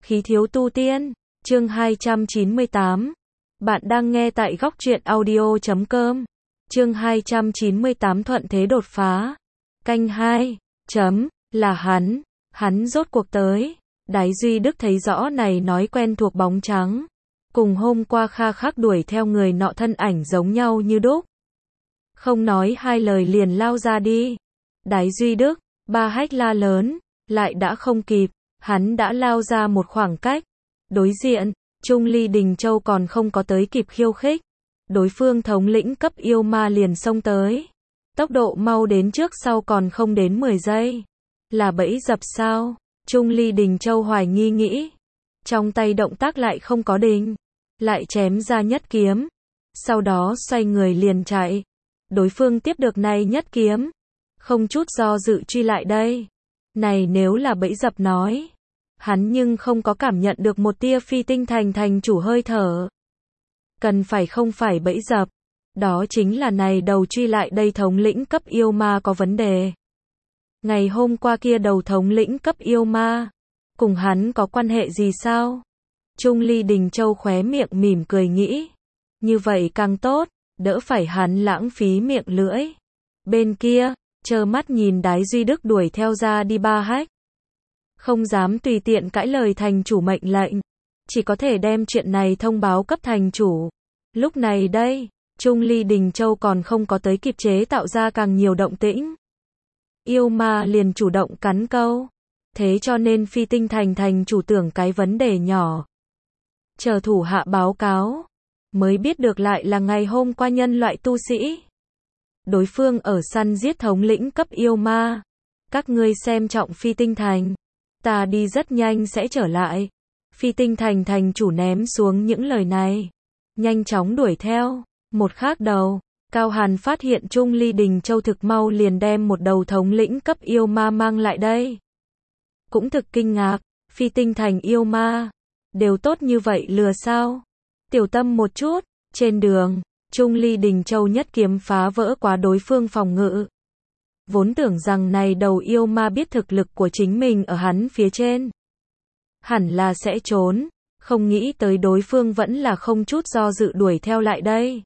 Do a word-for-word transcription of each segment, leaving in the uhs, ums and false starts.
Khí thiếu tu tiên, chương hai trăm chín mươi tám. Bạn đang nghe tại góc truyện audio chấm com. Chương hai trăm chín mươi tám thuận thế đột phá. Canh hai. Chấm, là hắn, hắn rốt cuộc tới. Đái Duy Đức thấy rõ này nói quen thuộc bóng trắng. Cùng hôm qua Kha Khắc đuổi theo người nọ thân ảnh giống nhau như đúc. Không nói hai lời liền lao ra đi. Đái Duy Đức, ba hách la lớn, lại đã không kịp. Hắn đã lao ra một khoảng cách. Đối diện, Trung Ly Đình Châu còn không có tới kịp khiêu khích. Đối phương thống lĩnh cấp yêu ma liền xông tới. Tốc độ mau đến trước sau còn không đến mười giây. Là bẫy dập sao? Trung Ly Đình Châu hoài nghi nghĩ. Trong tay động tác lại không có đình. Lại chém ra nhất kiếm. Sau đó xoay người liền chạy. Đối phương tiếp được này nhất kiếm. Không chút do dự truy lại đây. Này nếu là bẫy dập nói. Hắn nhưng không có cảm nhận được một tia Phi Tinh Thành thành chủ hơi thở. Cần phải không phải bẫy dập. Đó chính là này đầu truy lại đây thống lĩnh cấp yêu ma có vấn đề. Ngày hôm qua kia đầu thống lĩnh cấp yêu ma. Cùng hắn có quan hệ gì sao? Trung Ly Đình Châu khóe miệng mỉm cười nghĩ. Như vậy càng tốt, đỡ phải hắn lãng phí miệng lưỡi. Bên kia, trơ mắt nhìn Đái Duy Đức đuổi theo ra đi ba hách. Không dám tùy tiện cãi lời thành chủ mệnh lệnh. Chỉ có thể đem chuyện này thông báo cấp thành chủ. Lúc này đây, Trung Ly Đình Châu còn không có tới kịp chế tạo ra càng nhiều động tĩnh. Yêu ma liền chủ động cắn câu. Thế cho nên Phi Tinh Thành thành chủ tưởng cái vấn đề nhỏ. Chờ thủ hạ báo cáo. Mới biết được lại là ngày hôm qua nhân loại tu sĩ. Đối phương ở săn giết thống lĩnh cấp yêu ma. Các ngươi xem trọng Phi Tinh Thành. Ta đi rất nhanh sẽ trở lại. Phi Tinh Thành thành chủ ném xuống những lời này. Nhanh chóng đuổi theo. Một khác đầu, Cao Hàn phát hiện Trung Ly Đình Châu thực mau liền đem một đầu thống lĩnh cấp yêu ma mang lại đây. Cũng thực kinh ngạc, Phi Tinh Thành yêu ma. Đều tốt như vậy lừa sao? Tiểu tâm một chút, trên đường, Trung Ly Đình Châu nhất kiếm phá vỡ quá đối phương phòng ngự. Vốn tưởng rằng này đầu yêu ma biết thực lực của chính mình ở hắn phía trên. Hẳn là sẽ trốn, không nghĩ tới đối phương vẫn là không chút do dự đuổi theo lại đây.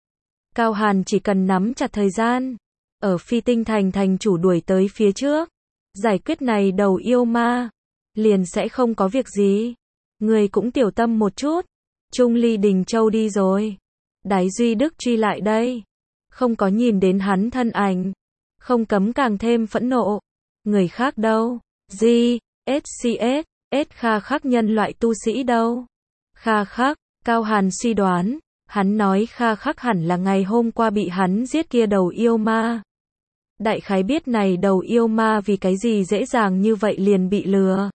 Cao Hàn chỉ cần nắm chặt thời gian, ở Phi Tinh Thành thành chủ đuổi tới phía trước, giải quyết này đầu yêu ma, liền sẽ không có việc gì. Người cũng tiểu tâm một chút. Trung Ly Đình Châu đi rồi. Đái Duy Đức truy lại đây. Không có nhìn đến hắn thân ảnh. Không cấm càng thêm phẫn nộ. Người khác đâu? Gì? ét xê ét, S Kha Khắc nhân loại tu sĩ đâu? Kha Khắc, Cao Hàn suy đoán. Hắn nói Kha Khắc hẳn là ngày hôm qua bị hắn giết kia đầu yêu ma. Đại khái biết này đầu yêu ma vì cái gì dễ dàng như vậy liền bị lừa.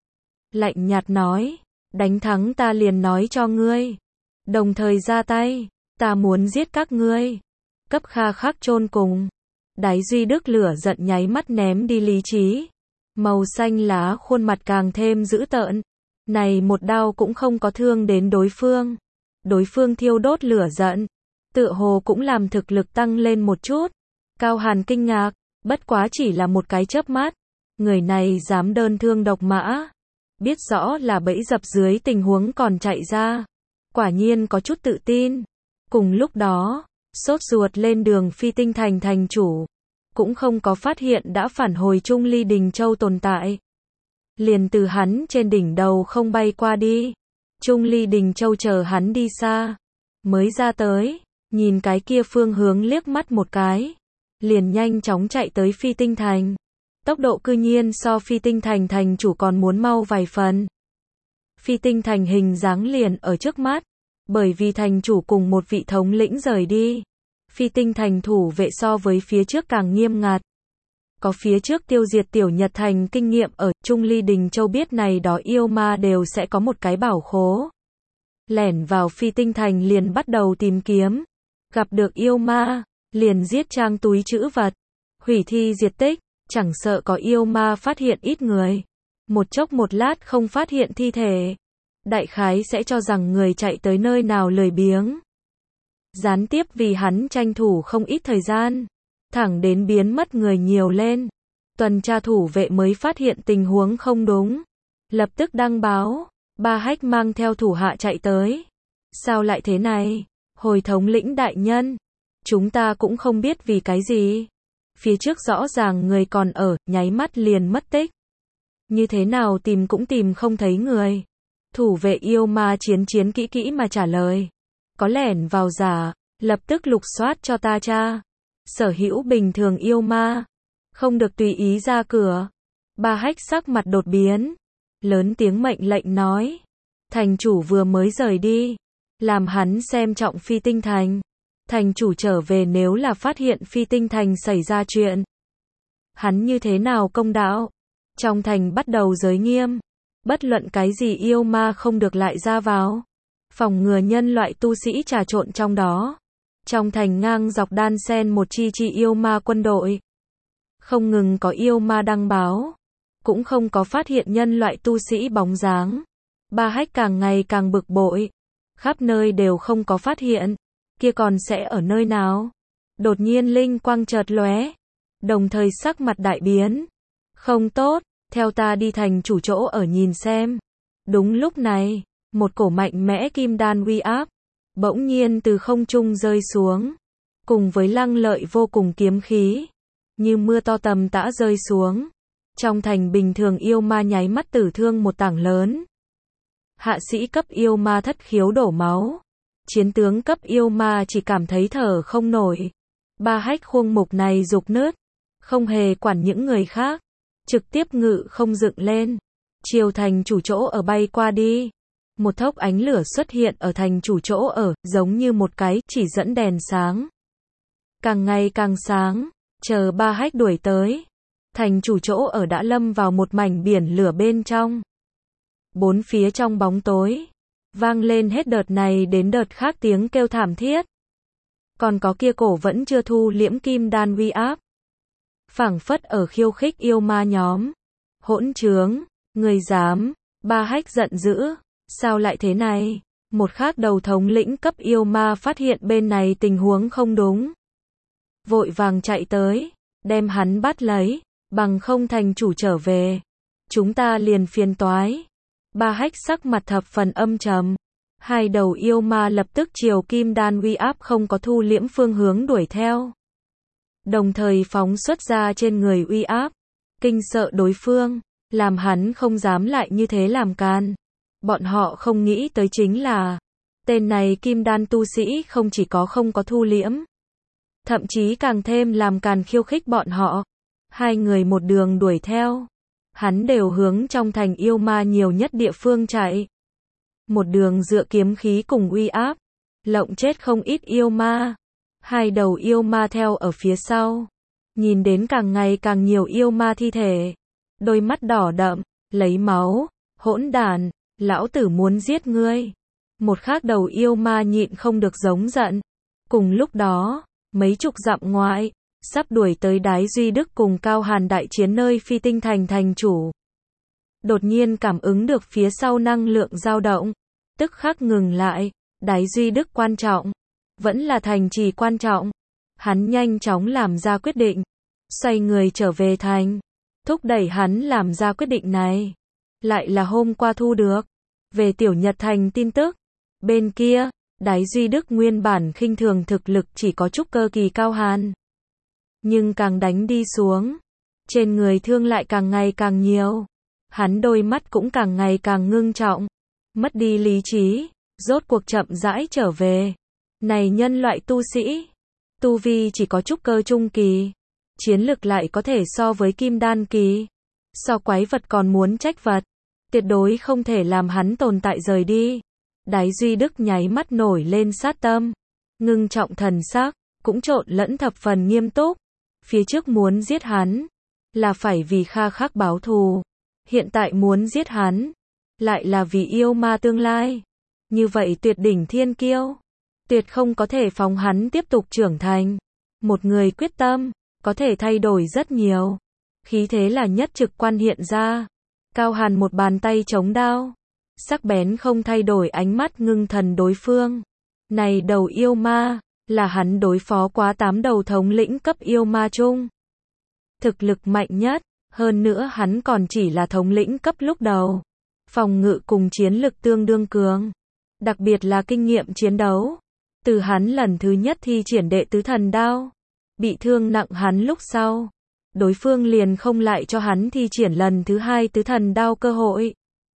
Lạnh nhạt nói. Đánh thắng ta liền nói cho ngươi. Đồng thời ra tay. Ta muốn giết các ngươi. Cấp Kha Khắc chôn cùng. Đái Duy Đức lửa giận nháy mắt ném đi lý trí. Màu xanh lá khuôn mặt càng thêm dữ tợn. Này một đao cũng không có thương đến đối phương. Đối phương thiêu đốt lửa giận. Tựa hồ cũng làm thực lực tăng lên một chút. Cao Hàn kinh ngạc. Bất quá chỉ là một cái chớp mắt. Người này dám đơn thương độc mã. Biết rõ là bẫy dập dưới tình huống còn chạy ra. Quả nhiên có chút tự tin. Cùng lúc đó, sốt ruột lên đường Phi Tinh Thành thành chủ. Cũng không có phát hiện đã phản hồi Trung Ly Đình Châu tồn tại. Liền từ hắn trên đỉnh đầu không bay qua đi. Trung Ly Đình Châu chờ hắn đi xa. Mới ra tới, nhìn cái kia phương hướng liếc mắt một cái. Liền nhanh chóng chạy tới Phi Tinh Thành. Tốc độ cư nhiên so Phi Tinh Thành thành chủ còn muốn mau vài phần. Phi Tinh Thành hình dáng liền ở trước mắt. Bởi vì thành chủ cùng một vị thống lĩnh rời đi. Phi Tinh Thành thủ vệ so với phía trước càng nghiêm ngặt. Có phía trước tiêu diệt Tiểu Nhật Thành kinh nghiệm ở Trung Ly Đình Châu biết này đó yêu ma đều sẽ có một cái bảo khố. Lẻn vào Phi Tinh Thành liền bắt đầu tìm kiếm. Gặp được yêu ma, liền giết trang túi trữ vật. Hủy thi diệt tích, chẳng sợ có yêu ma phát hiện ít người. Một chốc một lát không phát hiện thi thể. Đại khái sẽ cho rằng người chạy tới nơi nào lười biếng. Gián tiếp vì hắn tranh thủ không ít thời gian. Thẳng đến biến mất người nhiều lên. Tuần tra thủ vệ mới phát hiện tình huống không đúng. Lập tức đăng báo. Ba Hách mang theo thủ hạ chạy tới. Sao lại thế này? Hồi thống lĩnh đại nhân, chúng ta cũng không biết vì cái gì. Phía trước rõ ràng người còn ở, nháy mắt liền mất tích. Như thế nào tìm cũng tìm không thấy người. Thủ vệ yêu ma chiến chiến kỹ kỹ mà trả lời. Có lẻn vào giả, lập tức lục soát cho ta cha. Sở hữu bình thường yêu ma, không được tùy ý ra cửa. Ba Hách sắc mặt đột biến, lớn tiếng mệnh lệnh nói. Thành chủ vừa mới rời đi, làm hắn xem trọng Phi Tinh Thành. Thành chủ trở về nếu là phát hiện Phi Tinh Thành xảy ra chuyện, hắn như thế nào công đạo? Trong thành bắt đầu giới nghiêm, bất luận cái gì yêu ma không được lại ra vào, phòng ngừa nhân loại tu sĩ trà trộn trong đó. Trong thành ngang dọc đan xen một chi chi yêu ma quân đội. Không ngừng có yêu ma đăng báo, cũng không có phát hiện nhân loại tu sĩ bóng dáng. Ba Hách càng ngày càng bực bội, khắp nơi đều không có phát hiện, kia còn sẽ ở nơi nào? Đột nhiên linh quang chợt lóe, đồng thời sắc mặt đại biến. Không tốt, theo ta đi thành chủ chỗ ở nhìn xem. Đúng lúc này, một cổ mạnh mẽ kim đan uy áp bỗng nhiên từ không trung rơi xuống, cùng với lăng lợi vô cùng kiếm khí, như mưa to tầm tã rơi xuống. Trong thành bình thường yêu ma nháy mắt tử thương một tảng lớn. Hạ sĩ cấp yêu ma thất khiếu đổ máu. Chiến tướng cấp yêu ma chỉ cảm thấy thở không nổi. Ba Hách khuôn mục này rục nứt, không hề quản những người khác, trực tiếp ngự không dựng lên, chiều thành chủ chỗ ở bay qua đi. Một thốc ánh lửa xuất hiện ở thành chủ chỗ ở, giống như một cái chỉ dẫn đèn sáng. Càng ngày càng sáng, chờ Ba Hách đuổi tới, thành chủ chỗ ở đã lâm vào một mảnh biển lửa bên trong. Bốn phía trong bóng tối, vang lên hết đợt này đến đợt khác tiếng kêu thảm thiết. Còn có kia cổ vẫn chưa thu liễm kim đan uy áp, phảng phất ở khiêu khích yêu ma nhóm. Hỗn trướng, người dám? Ba Hách giận dữ. Sao lại thế này? Một khác đầu thống lĩnh cấp yêu ma phát hiện bên này tình huống không đúng, vội vàng chạy tới, đem hắn bắt lấy, bằng không thành chủ trở về, chúng ta liền phiền toái. Ba Hách sắc mặt thập phần âm trầm. Hai đầu yêu ma lập tức chiều kim đan uy áp không có thu liễm phương hướng đuổi theo, đồng thời phóng xuất ra trên người uy áp, kinh sợ đối phương, làm hắn không dám lại như thế làm can. Bọn họ không nghĩ tới chính là, tên này kim đan tu sĩ không chỉ có không có thu liễm, thậm chí càng thêm làm càn khiêu khích bọn họ. Hai người một đường đuổi theo, hắn đều hướng trong thành yêu ma nhiều nhất địa phương chạy. Một đường dựa kiếm khí cùng uy áp, lộng chết không ít yêu ma. Hai đầu yêu ma theo ở phía sau, nhìn đến càng ngày càng nhiều yêu ma thi thể, đôi mắt đỏ đậm, lấy máu, hỗn đản, lão tử muốn giết ngươi. Một khác đầu yêu ma nhịn không được giống giận. Cùng lúc đó, mấy chục dặm ngoại, sắp đuổi tới Đái Duy Đức cùng Cao Hàn đại chiến nơi Phi Tinh Thành thành chủ. Đột nhiên cảm ứng được phía sau năng lượng dao động, tức khắc ngừng lại. Đái Duy Đức quan trọng, vẫn là thành trì quan trọng. Hắn nhanh chóng làm ra quyết định, xoay người trở về thành, thúc đẩy hắn làm ra quyết định này. Lại là hôm qua thu được về Tiểu Nhật Thành tin tức. Bên kia, Đái Duy Đức nguyên bản khinh thường thực lực chỉ có trúc cơ kỳ Cao Hàn, nhưng càng đánh đi xuống, trên người thương lại càng ngày càng nhiều. Hắn đôi mắt cũng càng ngày càng ngưng trọng, mất đi lý trí, rốt cuộc chậm rãi trở về. Này nhân loại tu sĩ, tu vi chỉ có trúc cơ trung kỳ, chiến lực lại có thể so với kim đan kỳ, so quái vật còn muốn trách vật, tuyệt đối không thể làm hắn tồn tại rời đi. Đái Duy Đức nháy mắt nổi lên sát tâm, ngưng trọng thần sắc, cũng trộn lẫn thập phần nghiêm túc. Phía trước muốn giết hắn, là phải vì Kha Khắc báo thù. Hiện tại muốn giết hắn, lại là vì yêu ma tương lai. Như vậy tuyệt đỉnh thiên kiêu, tuyệt không có thể phóng hắn tiếp tục trưởng thành. Một người quyết tâm, có thể thay đổi rất nhiều. Khí thế là nhất trực quan hiện ra. Cao Hàn một bàn tay chống đao, sắc bén không thay đổi ánh mắt ngưng thần đối phương. Này đầu yêu ma, là hắn đối phó quá tám đầu thống lĩnh cấp yêu ma chung. Thực lực mạnh nhất, hơn nữa hắn còn chỉ là thống lĩnh cấp lúc đầu. phòng ngự cùng chiến lực tương đương cường. Đặc biệt là kinh nghiệm chiến đấu. Từ hắn lần thứ nhất thi triển đệ tứ thần đao, bị thương nặng hắn lúc sau, đối phương liền không lại cho hắn thi triển lần thứ hai tứ thần đao cơ hội.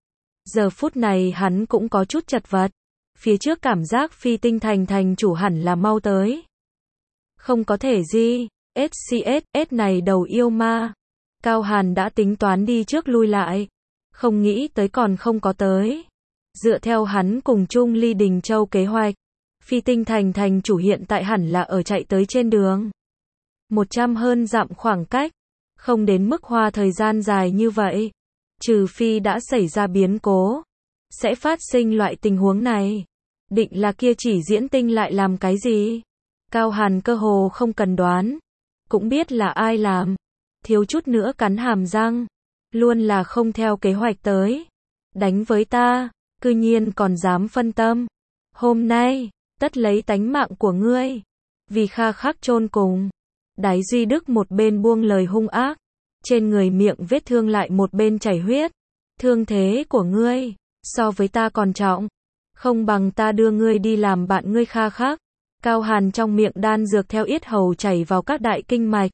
Giờ phút này hắn cũng có chút chật vật. Phía trước cảm giác Phi Tinh Thành thành chủ hẳn là mau tới. Không có thể gì, ét xê ét, S này đầu yêu ma. Cao Hàn đã tính toán đi trước lui lại. Không nghĩ tới còn không có tới. Dựa theo hắn cùng Trung Ly Đình Châu kế hoạch, Phi Tinh Thành thành chủ hiện tại hẳn là ở chạy tới trên đường. Một trăm hơn dặm khoảng cách, không đến mức hoa thời gian dài như vậy. Trừ phi đã xảy ra biến cố, sẽ phát sinh loại tình huống này. Định là kia chỉ diễn tinh lại làm cái gì? Cao Hàn cơ hồ không cần đoán, cũng biết là ai làm. Thiếu chút nữa cắn hàm răng, luôn là không theo kế hoạch tới. Đánh với ta, cư nhiên còn dám phân tâm. Hôm nay, tất lấy tánh mạng của ngươi. Vì Kha Khắc chôn cùng. Đái Duy Đức một bên buông lời hung ác, trên người miệng vết thương lại một bên chảy huyết. Thương thế của ngươi, so với ta còn trọng. Không bằng ta đưa ngươi đi làm bạn ngươi Kha Khắc. Cao Hàn trong miệng đan dược theo yết hầu chảy vào các đại kinh mạch.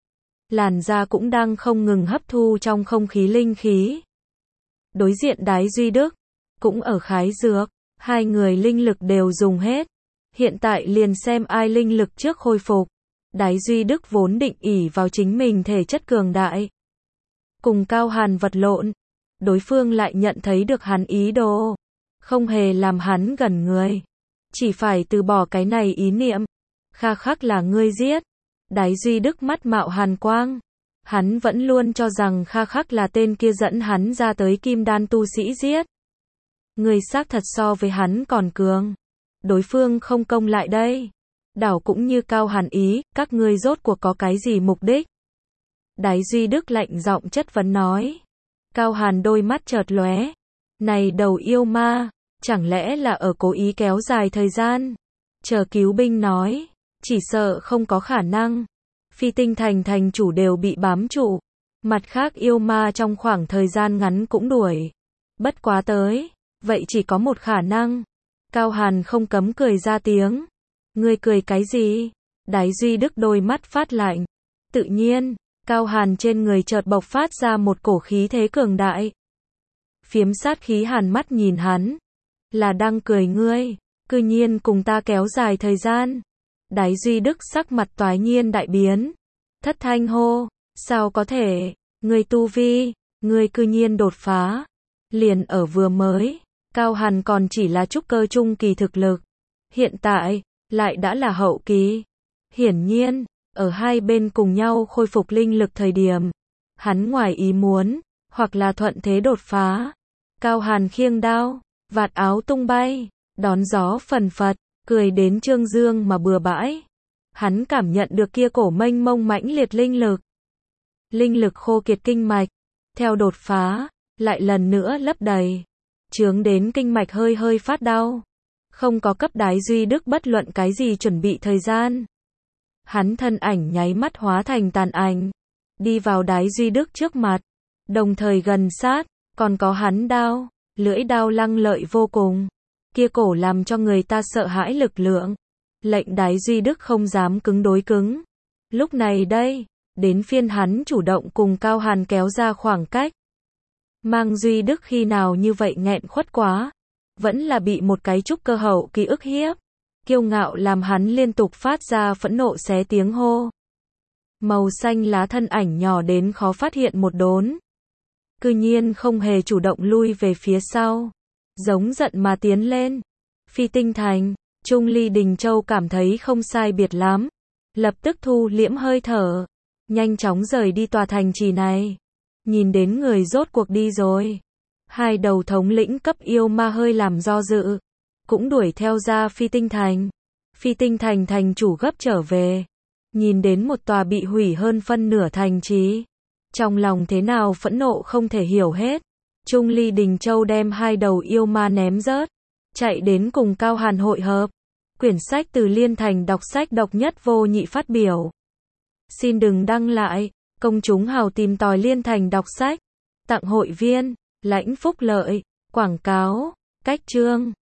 Làn da cũng đang không ngừng hấp thu trong không khí linh khí. Đối diện Đái Duy Đức, cũng ở khái dược, hai người linh lực đều dùng hết. Hiện tại liền xem ai linh lực trước khôi phục. Đái Duy Đức vốn định ỷ vào chính mình thể chất cường đại, cùng Cao Hàn vật lộn, đối phương lại nhận thấy được hắn ý đồ, không hề làm hắn gần người, chỉ phải từ bỏ cái này ý niệm. Kha Khắc là ngươi giết. Đái Duy Đức mắt mạo hàn quang, hắn vẫn luôn cho rằng Kha Khắc là tên kia dẫn hắn ra tới kim đan tu sĩ giết. Ngươi xác thật so với hắn còn cường, đối phương không công lại đây. Đảo cũng như Cao Hàn ý, các ngươi rốt cuộc có cái gì mục đích? Đái Duy Đức lạnh giọng chất vấn nói. Cao Hàn đôi mắt chợt lóe. Này đầu yêu ma, chẳng lẽ là ở cố ý kéo dài thời gian? Chờ cứu binh nói, chỉ sợ không có khả năng. Phi Tinh Thành thành chủ đều bị bám trụ. Mặt khác yêu ma trong khoảng thời gian ngắn cũng đuổi. Bất quá tới, vậy chỉ có một khả năng. Cao Hàn không cấm cười ra tiếng. Ngươi cười cái gì? Đái Duy Đức đôi mắt phát lạnh. Tự nhiên, Cao Hàn trên người chợt bộc phát ra một cổ khí thế cường đại. Phiếm sát khí hàn mắt nhìn hắn. Là đang cười ngươi, cư nhiên cùng ta kéo dài thời gian. Đái Duy Đức sắc mặt toái nhiên đại biến. Thất thanh hô, sao có thể, ngươi tu vi, ngươi cư nhiên đột phá. Liền ở vừa mới, Cao Hàn còn chỉ là trúc cơ trung kỳ thực lực. Hiện tại, lại đã là hậu kỳ. Hiển nhiên, ở hai bên cùng nhau khôi phục linh lực thời điểm, hắn ngoài ý muốn, hoặc là thuận thế đột phá. Cao Hàn khiêng đao, vạt áo tung bay, đón gió phần phật, cười đến trương dương mà bừa bãi. Hắn cảm nhận được kia cổ mênh mông mãnh liệt linh lực. Linh lực khô kiệt kinh mạch, theo đột phá, lại lần nữa lấp đầy. Chướng đến kinh mạch hơi hơi phát đau. Không có cấp Đái Duy Đức bất luận cái gì chuẩn bị thời gian. Hắn thân ảnh nháy mắt hóa thành tàn ảnh, đi vào Đái Duy Đức trước mặt, đồng thời gần sát, còn có hắn đao, lưỡi đao lăng lợi vô cùng. Kia cổ làm cho người ta sợ hãi lực lượng, lệnh Đái Duy Đức không dám cứng đối cứng. Lúc này đây, đến phiên hắn chủ động cùng Cao Hàn kéo ra khoảng cách. Mang Duy Đức khi nào như vậy nghẹn khuất quá. Vẫn là bị một cái trúc cơ hậu kỳ ức hiếp. Kiêu ngạo làm hắn liên tục phát ra phẫn nộ xé tiếng hô. Màu xanh lá thân ảnh nhỏ đến khó phát hiện một đốn. Cư nhiên không hề chủ động lui về phía sau. Giống giận mà tiến lên. Phi Tinh Thành, Trung Ly Đình Châu cảm thấy không sai biệt lắm. Lập tức thu liễm hơi thở. Nhanh chóng rời đi tòa thành trì này. Nhìn đến người rốt cuộc đi rồi. Hai đầu thống lĩnh cấp yêu ma hơi làm do dự, cũng đuổi theo ra Phi Tinh Thành. Phi Tinh Thành thành chủ gấp trở về, nhìn đến một tòa bị hủy hơn phân nửa thành trì, trong lòng thế nào phẫn nộ không thể hiểu hết. Trung Ly Đình Châu đem hai đầu yêu ma ném rớt, chạy đến cùng Cao Hàn hội hợp. Quyển sách từ Liên Thành đọc sách độc nhất vô nhị phát biểu. Xin đừng đăng lại, công chúng hào tìm tòi Liên Thành đọc sách, tặng hội viên, lãnh phúc lợi. Quảng cáo, cách chương